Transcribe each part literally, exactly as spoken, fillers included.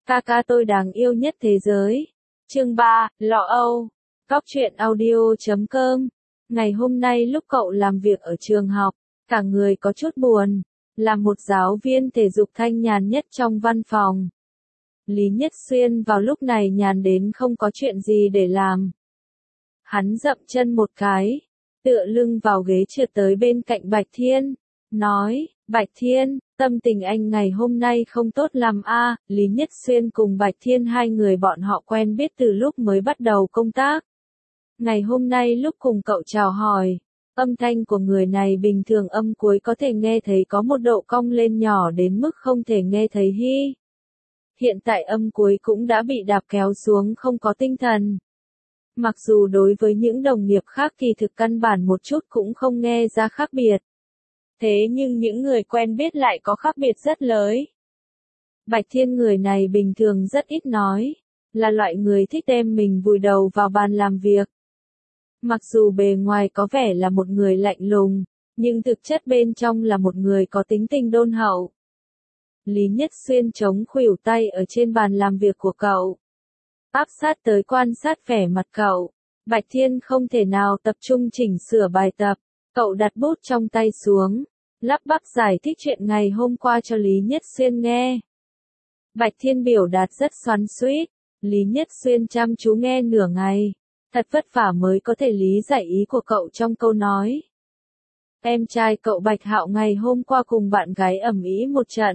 Ca ca tôi đáng yêu nhất thế giới. Chương ba, Lo âu. Góc truyện audio chấm com. Ngày hôm nay lúc cậu làm việc ở trường học, cả người có chút buồn, là một giáo viên thể dục thanh nhàn nhất trong văn phòng. Lý Nhất Xuyên vào lúc này nhàn đến không có chuyện gì để làm. Hắn dậm chân một cái, tựa lưng vào ghế trượt tới bên cạnh Bạch Thiên, nói, Bạch Thiên, tâm tình anh ngày hôm nay không tốt lắm a. Lý Nhất Xuyên cùng Bạch Thiên hai người bọn họ quen biết từ lúc mới bắt đầu công tác. Ngày hôm nay lúc cùng cậu chào hỏi, âm thanh của người này bình thường âm cuối có thể nghe thấy có một độ cong lên nhỏ đến mức không thể nghe thấy hi. Hiện tại âm cuối cũng đã bị đạp kéo xuống không có tinh thần. Mặc dù đối với những đồng nghiệp khác kỳ thực căn bản một chút cũng không nghe ra khác biệt. Thế nhưng những người quen biết lại có khác biệt rất lớn. Bạch Thiên người này bình thường rất ít nói, là loại người thích đem mình vùi đầu vào bàn làm việc. Mặc dù bề ngoài có vẻ là một người lạnh lùng, nhưng thực chất bên trong là một người có tính tình đôn hậu. Lý Nhất Xuyên chống khuỷu tay ở trên bàn làm việc của cậu, áp sát tới quan sát vẻ mặt cậu. Bạch Thiên không thể nào tập trung chỉnh sửa bài tập, cậu đặt bút trong tay xuống, lắp bắp giải thích chuyện ngày hôm qua cho Lý Nhất Xuyên nghe. Bạch Thiên biểu đạt rất xoắn xuýt, Lý Nhất Xuyên chăm chú nghe nửa ngày, thật vất vả mới có thể lý giải ý của cậu trong câu nói. Em trai cậu Bạch Hạo ngày hôm qua cùng bạn gái ầm ĩ một trận.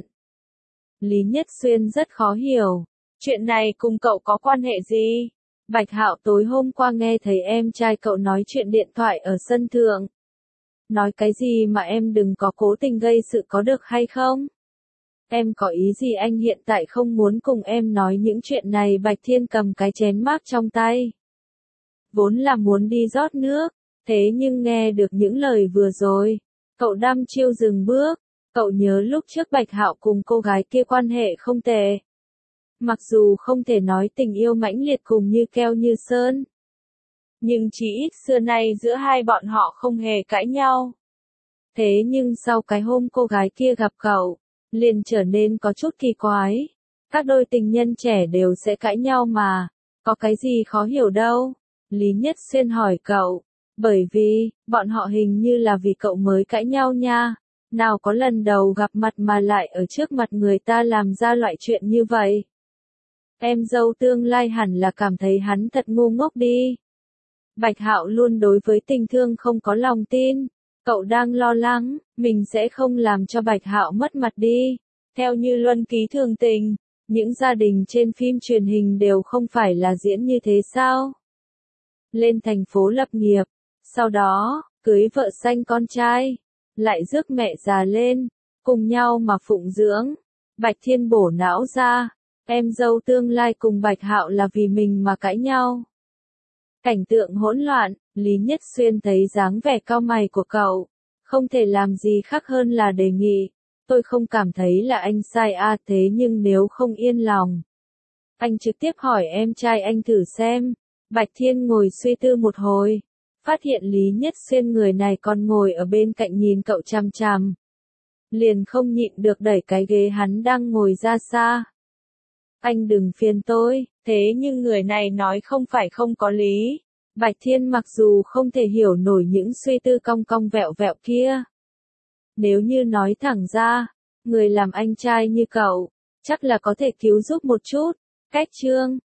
Lý Nhất Xuyên rất khó hiểu, chuyện này cùng cậu có quan hệ gì? Bạch Hạo tối hôm qua nghe thấy em trai cậu nói chuyện điện thoại ở sân thượng. Nói cái gì mà em đừng có cố tình gây sự có được hay không? Em có ý gì anh hiện tại không muốn cùng em nói những chuyện này. Bạch Thiên cầm cái chén mác trong tay. Vốn là muốn đi rót nước, thế nhưng nghe được những lời vừa rồi, cậu đăm chiêu dừng bước. Cậu nhớ lúc trước Bạch Hạo cùng cô gái kia quan hệ không tệ. Mặc dù không thể nói tình yêu mãnh liệt cùng như keo như sơn, nhưng chỉ ít xưa nay giữa hai bọn họ không hề cãi nhau. Thế nhưng sau cái hôm cô gái kia gặp cậu, liền trở nên có chút kỳ quái. Các đôi tình nhân trẻ đều sẽ cãi nhau mà, có cái gì khó hiểu đâu. Lý Nhất Xuyên hỏi cậu, bởi vì, bọn họ hình như là vì cậu mới cãi nhau nha. Nào có lần đầu gặp mặt mà lại ở trước mặt người ta làm ra loại chuyện như vậy. Em dâu tương lai hẳn là cảm thấy hắn thật ngu ngốc đi. Bạch Hạo luôn đối với tình thương không có lòng tin. Cậu đang lo lắng, mình sẽ không làm cho Bạch Hạo mất mặt đi. Theo như luân ký thường tình, những gia đình trên phim truyền hình đều không phải là diễn như thế sao? Lên thành phố lập nghiệp, sau đó, cưới vợ sanh con trai, lại rước mẹ già lên, cùng nhau mà phụng dưỡng. Bạch Thiên bổ não ra, em dâu tương lai cùng Bạch Hạo là vì mình mà cãi nhau. Cảnh tượng hỗn loạn, Lý Nhất Xuyên thấy dáng vẻ cau mày của cậu, không thể làm gì khác hơn là đề nghị, tôi không cảm thấy là anh sai a, thế nhưng nếu không yên lòng, anh trực tiếp hỏi em trai anh thử xem. Bạch Thiên ngồi suy tư một hồi, phát hiện Lý Nhất Xuyên người này còn ngồi ở bên cạnh nhìn cậu chằm chằm, liền không nhịn được đẩy cái ghế hắn đang ngồi ra xa. Anh đừng phiền tôi, thế nhưng người này nói không phải không có lý. Bạch Thiên mặc dù không thể hiểu nổi những suy tư cong cong vẹo vẹo kia. Nếu như nói thẳng ra, người làm anh trai như cậu, chắc là có thể cứu giúp một chút. Cách chương,